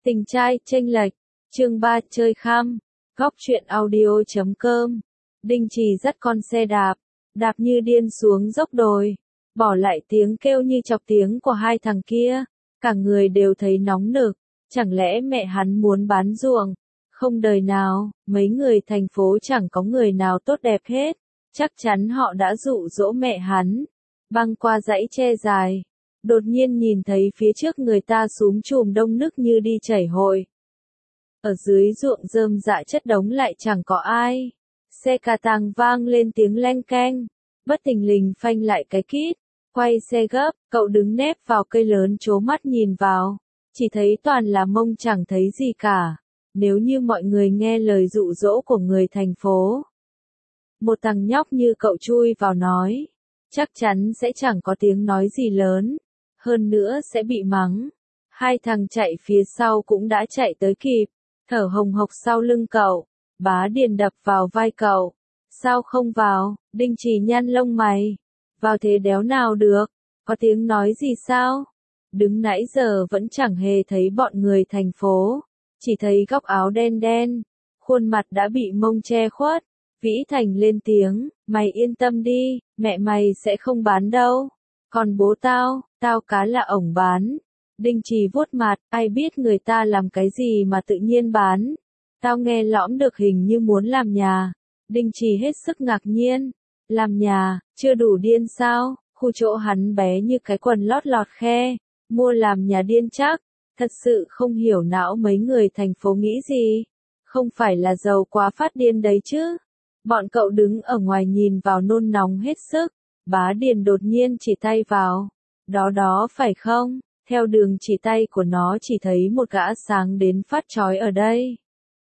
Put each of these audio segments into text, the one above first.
Tình trai chênh lệch, chương 3 chơi khăm, góc truyện audio.com. Đinh Trì dắt con xe đạp như điên xuống dốc đồi, bỏ lại tiếng kêu như chọc tiếng của hai thằng kia, cả người đều thấy nóng nực, chẳng lẽ mẹ hắn muốn bán ruộng? Không đời nào, mấy người thành phố chẳng có người nào tốt đẹp hết, chắc chắn họ đã dụ dỗ mẹ hắn. Băng qua dãy tre dài, đột nhiên nhìn thấy phía trước người ta súm chùm đông nước như đi chảy hội. Ở dưới ruộng rơm rạ chất đống lại chẳng có ai. Xe cà tàng vang lên tiếng leng keng, bất thình lình phanh lại cái kít, quay xe gấp, cậu đứng nép vào cây lớn trố mắt nhìn vào, chỉ thấy toàn là mông chẳng thấy gì cả. Nếu như mọi người nghe lời dụ dỗ của người thành phố, một thằng nhóc như cậu chui vào nói, chắc chắn sẽ chẳng có tiếng nói gì lớn, hơn nữa sẽ bị mắng. Hai thằng chạy phía sau cũng đã chạy tới kịp, thở hồng hộc sau lưng cậu. Bá Điền đập vào vai cậu. Sao không vào? Đinh Trì nhăn lông mày. Vào thế đéo nào được, có tiếng nói gì sao? Đứng nãy giờ vẫn chẳng hề thấy bọn người thành phố, chỉ thấy góc áo đen đen, khuôn mặt đã bị mông che khuất. Vĩ Thành lên tiếng, mày yên tâm đi, mẹ mày sẽ không bán đâu. Còn bố tao cá là ổng bán. Đinh Trì vuốt mặt, ai biết người ta làm cái gì mà tự nhiên bán. Tao nghe lõm được hình như muốn làm nhà. Đinh Trì hết sức ngạc nhiên. Làm nhà, chưa đủ điên sao? Khu chỗ hắn bé như cái quần lót lọt khe. Mua làm nhà điên chắc. Thật sự không hiểu não mấy người thành phố nghĩ gì. Không phải là giàu quá phát điên đấy chứ. Bọn cậu đứng ở ngoài nhìn vào nôn nóng hết sức. Bá Điền đột nhiên chỉ tay vào. Đó phải không? Theo đường chỉ tay của nó chỉ thấy một gã sáng đến phát chói ở đây.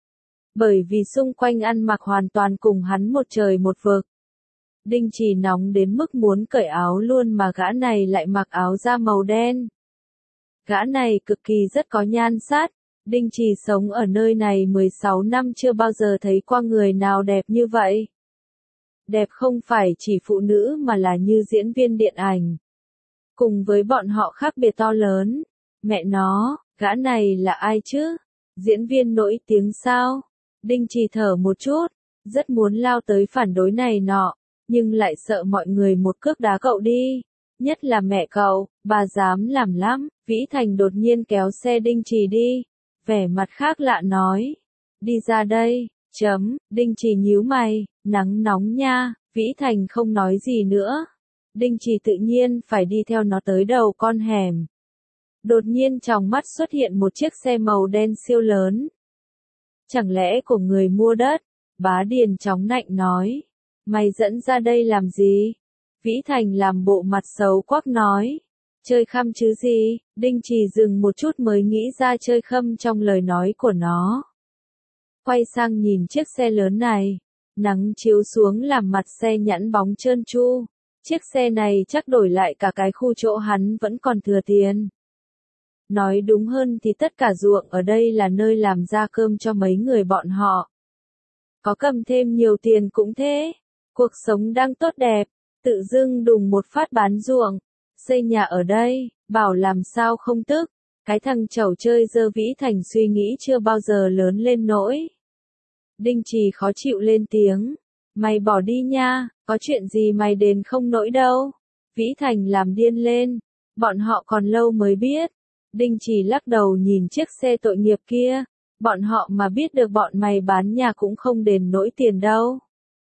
Bởi vì xung quanh ăn mặc hoàn toàn cùng hắn một trời một vực. Đinh Trì nóng đến mức muốn cởi áo luôn mà gã này lại mặc áo da màu đen. Gã này cực kỳ rất có nhan sắc. Đinh Trì sống ở nơi này 16 năm chưa bao giờ thấy qua người nào đẹp như vậy. Đẹp không phải chỉ phụ nữ mà là như diễn viên điện ảnh. Cùng với bọn họ khác biệt to lớn. Mẹ nó, gã này là ai chứ? Diễn viên nổi tiếng sao? Đinh Trì thở một chút, rất muốn lao tới phản đối này nọ, nhưng lại sợ mọi người một cước đá cậu đi. Nhất là mẹ cậu, bà dám làm lắm. Vĩ Thành đột nhiên kéo xe Đinh Trì đi, vẻ mặt khác lạ nói. Đi ra đây, Đinh Trì nhíu mày, nắng nóng nha. Vĩ Thành không nói gì nữa. Đinh Trì tự nhiên phải đi theo nó tới đầu con hẻm. Đột nhiên trong mắt xuất hiện một chiếc xe màu đen siêu lớn. Chẳng lẽ của người mua đất? Bá Điền chóng nạnh nói. Mày dẫn ra đây làm gì? Vĩ Thành làm bộ mặt xấu quắc nói. Chơi khăm chứ gì? Đinh Trì dừng một chút mới nghĩ ra chơi khăm trong lời nói của nó. Quay sang nhìn chiếc xe lớn này. Nắng chiếu xuống làm mặt xe nhẵn bóng trơn tru. Chiếc xe này chắc đổi lại cả cái khu chỗ hắn vẫn còn thừa tiền. Nói đúng hơn thì tất cả ruộng ở đây là nơi làm ra cơm cho mấy người bọn họ. Có cầm thêm nhiều tiền cũng thế. Cuộc sống đang tốt đẹp, tự dưng đùng một phát bán ruộng, xây nhà ở đây, bảo làm sao không tức. Cái thằng chẩu chơi dơ Vĩ Thành suy nghĩ chưa bao giờ lớn lên nỗi. Đinh Trì khó chịu lên tiếng. Mày bỏ đi nha, có chuyện gì mày đền không nổi đâu. Vĩ Thành làm điên lên. Bọn họ còn lâu mới biết. Đinh Trì lắc đầu nhìn chiếc xe tội nghiệp kia. Bọn họ mà biết được bọn mày bán nhà cũng không đền nổi tiền đâu.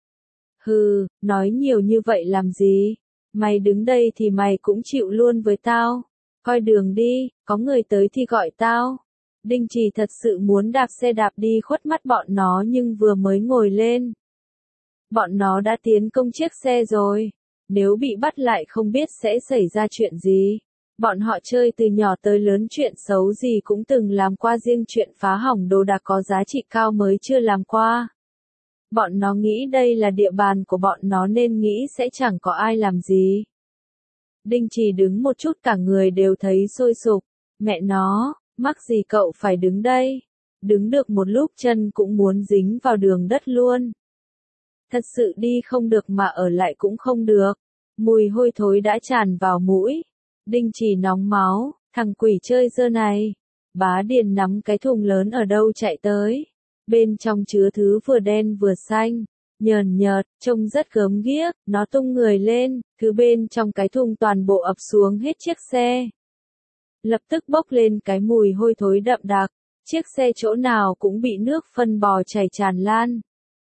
Hừ, nói nhiều như vậy làm gì? Mày đứng đây thì mày cũng chịu luôn với tao. Coi đường đi, có người tới thì gọi tao. Đinh Trì thật sự muốn đạp xe đạp đi khuất mắt bọn nó nhưng vừa mới ngồi lên. Bọn nó đã tiến công chiếc xe rồi. Nếu bị bắt lại không biết sẽ xảy ra chuyện gì. Bọn họ chơi từ nhỏ tới lớn chuyện xấu gì cũng từng làm qua, riêng chuyện phá hỏng đồ đạc có giá trị cao mới chưa làm qua. Bọn nó nghĩ đây là địa bàn của bọn nó nên nghĩ sẽ chẳng có ai làm gì. Đinh Trì đứng một chút cả người đều thấy sôi sục. Mẹ nó, mắc gì cậu phải đứng đây? Đứng được một lúc chân cũng muốn dính vào đường đất luôn. Thật sự đi không được mà ở lại cũng không được. Mùi hôi thối đã tràn vào mũi. Đinh Trì nóng máu, thằng quỷ chơi dơ này. Bá Điền nắm cái thùng lớn ở đâu chạy tới. Bên trong chứa thứ vừa đen vừa xanh, nhờn nhợt, trông rất gớm ghiếc, nó tung người lên, thứ bên trong cái thùng toàn bộ ập xuống hết chiếc xe. Lập tức bốc lên cái mùi hôi thối đậm đặc, chiếc xe chỗ nào cũng bị nước phân bò chảy tràn lan.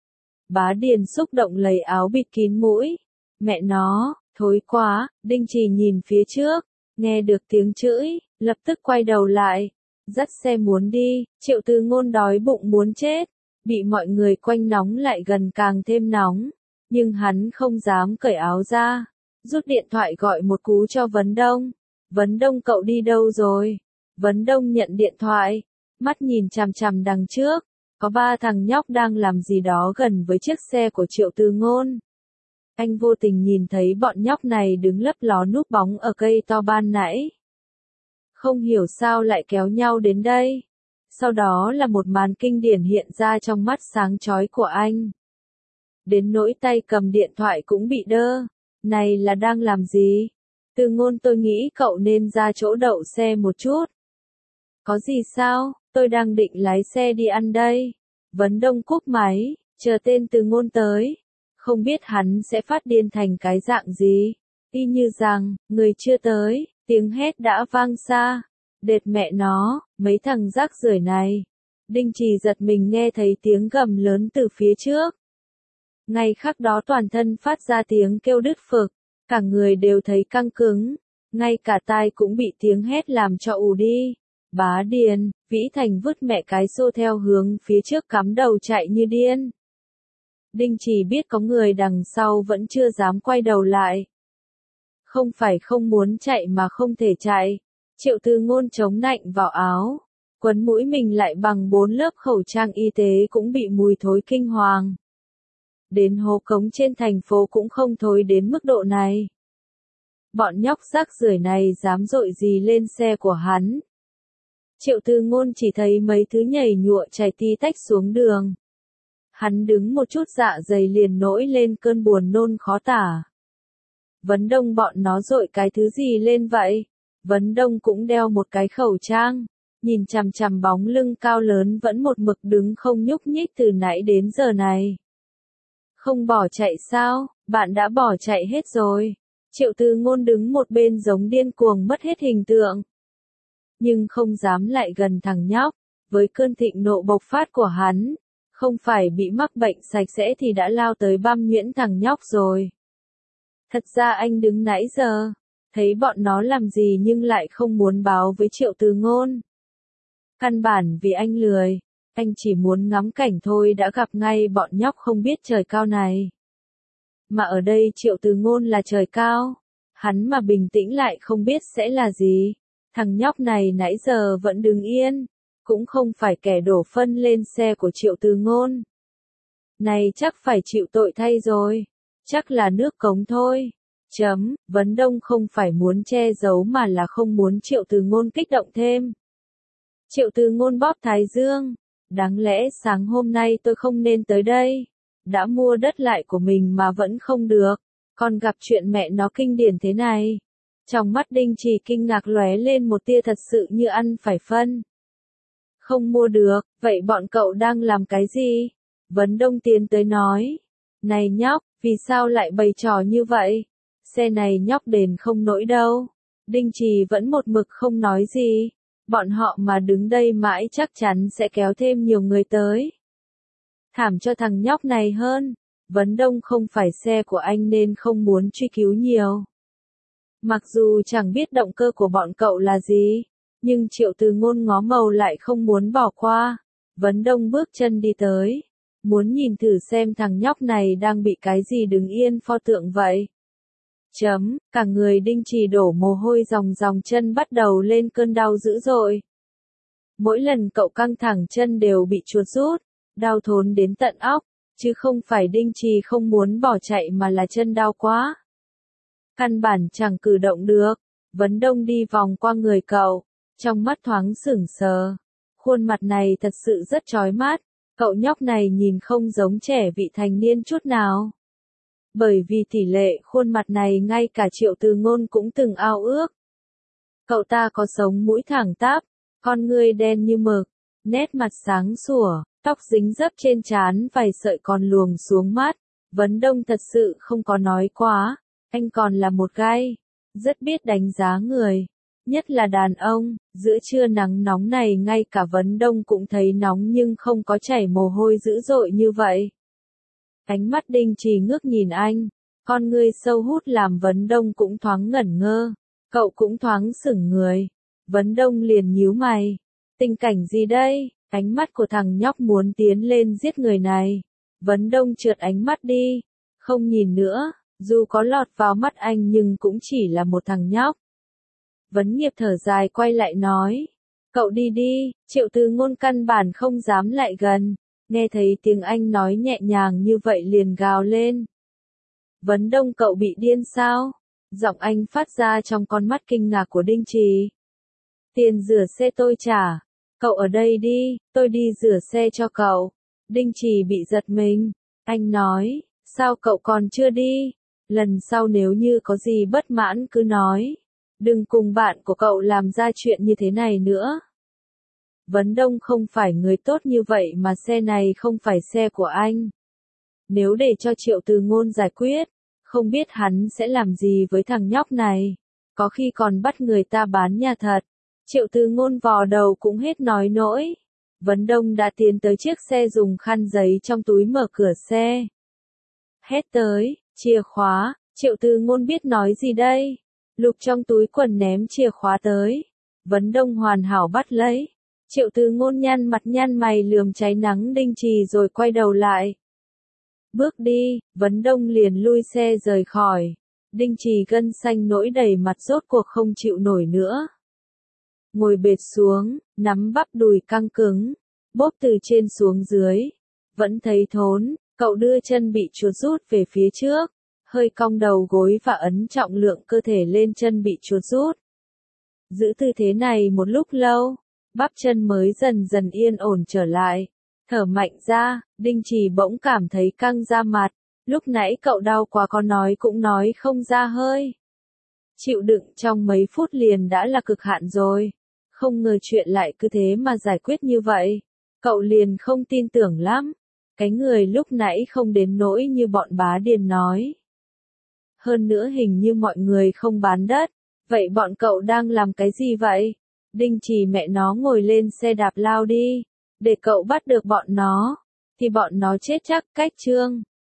Bá Điền xúc động lấy áo bịt kín mũi. Mẹ nó, thối quá, Đinh Trì nhìn phía trước, nghe được tiếng chửi, lập tức quay đầu lại, dắt xe muốn đi. Triệu Tư Ngôn đói bụng muốn chết, bị mọi người quanh nóng lại gần càng thêm nóng, nhưng hắn không dám cởi áo ra, rút điện thoại gọi một cú cho Vấn Đông. Vấn Đông cậu đi đâu rồi? Vấn Đông nhận điện thoại, mắt nhìn chằm chằm đằng trước, có 3 thằng nhóc đang làm gì đó gần với chiếc xe của Triệu Tư Ngôn. Anh vô tình nhìn thấy bọn nhóc này đứng lấp ló núp bóng ở cây to ban nãy. Không hiểu sao lại kéo nhau đến đây. Sau đó là một màn kinh điển hiện ra trong mắt sáng chói của anh. Đến nỗi tay cầm điện thoại cũng bị đơ. Này là đang làm gì? Tư Ngôn, tôi nghĩ cậu nên ra chỗ đậu xe một chút. Có gì sao, tôi đang định lái xe đi ăn đây. Vấn Đông cúp máy, chờ tên Tư Ngôn tới. Không biết hắn sẽ phát điên thành cái dạng gì. Y như rằng, người chưa tới, tiếng hét đã vang xa. Đệt mẹ nó, mấy thằng rác rưởi này. Đinh Trì giật mình nghe thấy tiếng gầm lớn từ phía trước. Ngay khắc đó toàn thân phát ra tiếng kêu đứt phực, cả người đều thấy căng cứng, ngay cả tai cũng bị tiếng hét làm cho ù đi. Bá Điền, Vĩ Thành vứt mẹ cái xô theo hướng phía trước cắm đầu chạy như điên. Đinh Trì biết có người đằng sau vẫn chưa dám quay đầu lại. Không phải không muốn chạy mà không thể chạy. Triệu Tư Ngôn chống nạnh vào áo, quấn mũi mình lại bằng 4 lớp khẩu trang y tế cũng bị mùi thối kinh hoàng. Đến hố cống trên thành phố cũng không thối đến mức độ này. Bọn nhóc rác rưởi này dám dội gì lên xe của hắn. Triệu Tư Ngôn chỉ thấy mấy thứ nhảy nhụa chảy tí tách xuống đường. Hắn đứng một chút dạ dày liền nổi lên cơn buồn nôn khó tả. Vấn Đông, bọn nó dội cái thứ gì lên vậy? Vấn Đông cũng đeo một cái khẩu trang, nhìn chằm chằm bóng lưng cao lớn vẫn một mực đứng không nhúc nhích từ nãy đến giờ này. Không bỏ chạy sao, bạn đã bỏ chạy hết rồi. Triệu Tư Ngôn đứng một bên giống điên cuồng mất hết hình tượng. Nhưng không dám lại gần thằng nhóc, với cơn thịnh nộ bộc phát của hắn, không phải bị mắc bệnh sạch sẽ thì đã lao tới băm nhuyễn thằng nhóc rồi. Thật ra anh đứng nãy giờ, thấy bọn nó làm gì nhưng lại không muốn báo với Triệu Tư Ngôn. Căn bản vì anh lười, anh chỉ muốn ngắm cảnh thôi đã gặp ngay bọn nhóc không biết trời cao này. Mà ở đây Triệu Tư Ngôn là trời cao, hắn mà bình tĩnh lại không biết sẽ là gì. Thằng nhóc này nãy giờ vẫn đứng yên, cũng không phải kẻ đổ phân lên xe của Triệu Tư Ngôn. Này chắc phải chịu tội thay rồi, chắc là nước cống thôi. Vấn Đông không phải muốn che giấu mà là không muốn Triệu Tư Ngôn kích động thêm. Triệu Tư Ngôn bóp thái dương, đáng lẽ sáng hôm nay tôi không nên tới đây. Đã mua đất lại của mình mà vẫn không được, còn gặp chuyện mẹ nó kinh điển thế này. Trong mắt Đinh Trì kinh ngạc lóe lên một tia thật sự như ăn phải phân. Không mua được, vậy bọn cậu đang làm cái gì? Vấn Đông tiến tới nói. Này nhóc, vì sao lại bày trò như vậy? Xe này nhóc đền không nổi đâu. Đinh Trì vẫn một mực không nói gì. Bọn họ mà đứng đây mãi chắc chắn sẽ kéo thêm nhiều người tới. Thảm cho thằng nhóc này hơn. Vấn Đông không phải xe của anh nên không muốn truy cứu nhiều. Mặc dù chẳng biết động cơ của bọn cậu là gì, nhưng Triệu Tư Ngôn ngó màu lại không muốn bỏ qua. Vấn Đông bước chân đi tới, muốn nhìn thử xem thằng nhóc này đang bị cái gì đứng yên pho tượng vậy. Cả người Đinh Trì đổ mồ hôi ròng ròng, chân bắt đầu lên cơn đau dữ dội. Mỗi lần cậu căng thẳng chân đều bị chuột rút, đau thốn đến tận óc, chứ không phải Đinh Trì không muốn bỏ chạy mà là chân đau quá. Căn bản chẳng cử động được. Vấn Đông đi vòng qua người cậu, trong mắt thoáng sững sờ. Khuôn mặt này thật sự rất chói mắt, cậu nhóc này nhìn không giống trẻ vị thành niên chút nào. Bởi vì tỷ lệ khuôn mặt này ngay cả Triệu Tư Ngôn cũng từng ao ước. Cậu ta có sống mũi thẳng tắp, Con ngươi đen như mực, nét mặt sáng sủa, tóc dính dấp trên trán vài sợi còn luồng xuống mắt. Vấn Đông thật sự không có nói quá, anh còn là một gai, rất biết đánh giá người, nhất là đàn ông. Giữa trưa nắng nóng này ngay cả Vấn Đông cũng thấy nóng nhưng không có chảy mồ hôi dữ dội như vậy. Ánh mắt Đinh Trì ngước nhìn anh, con ngươi sâu hút làm Vấn Đông cũng thoáng ngẩn ngơ, cậu cũng thoáng sững người. Vấn Đông liền nhíu mày, tình cảnh gì đây? Ánh mắt của thằng nhóc muốn tiến lên giết người này. Vấn Đông trượt ánh mắt đi, không nhìn nữa, dù có lọt vào mắt anh nhưng cũng chỉ là một thằng nhóc. Vấn Nghiệp thở dài quay lại nói, cậu đi đi. Triệu Từ Ngôn căn bản không dám lại gần, nghe thấy tiếng anh nói nhẹ nhàng như vậy liền gào lên. Vấn Đông, cậu bị điên sao? Giọng anh phát ra trong con mắt kinh ngạc của Đinh Trì. Tiền rửa xe tôi trả, cậu ở đây đi, tôi đi rửa xe cho cậu. Đinh Trì bị giật mình, anh nói, sao cậu còn chưa đi? Lần sau nếu như có gì bất mãn cứ nói, đừng cùng bạn của cậu làm ra chuyện như thế này nữa. Vấn Đông không phải người tốt như vậy mà xe này không phải xe của anh. Nếu để cho Triệu Từ Ngôn giải quyết, không biết hắn sẽ làm gì với thằng nhóc này, có khi còn bắt người ta bán nhà thật. Triệu Từ Ngôn vò đầu cũng hết nói nỗi. Vấn Đông đã tiến tới chiếc xe dùng khăn giấy trong túi mở cửa xe. Hét tới, chìa khóa. Triệu Từ Ngôn biết nói gì đây? Lục trong túi quần ném chìa khóa tới. Vấn Đông hoàn hảo bắt lấy. Triệu Từ Ngôn nhăn mặt nhăn mày lườm cháy nắng Đinh Trì rồi quay đầu lại. Bước đi, Vấn Đông liền lui xe rời khỏi. Đinh Trì gân xanh nỗi đầy mặt rốt cuộc không chịu nổi nữa. Ngồi bệt xuống, nắm bắp đùi căng cứng, bóp từ trên xuống dưới. Vẫn thấy thốn, cậu đưa chân bị chuột rút về phía trước, hơi cong đầu gối và ấn trọng lượng cơ thể lên chân bị chuột rút. Giữ tư thế này một lúc lâu, bắp chân mới dần dần yên ổn trở lại. Thở mạnh ra, Đinh Trì bỗng cảm thấy căng da mặt, lúc nãy cậu đau quá có nói cũng nói không ra hơi. Chịu đựng trong mấy phút liền đã là cực hạn rồi. Không ngờ chuyện lại cứ thế mà giải quyết như vậy. Cậu liền không tin tưởng lắm. Cái người lúc nãy không đến nỗi như bọn Bá Điền nói. Hơn nữa hình như mọi người không bán đất. Vậy bọn cậu đang làm cái gì vậy? Đinh Trì mẹ nó ngồi lên xe đạp lao đi. Để cậu bắt được bọn nó. Thì bọn nó chết chắc. Cách chương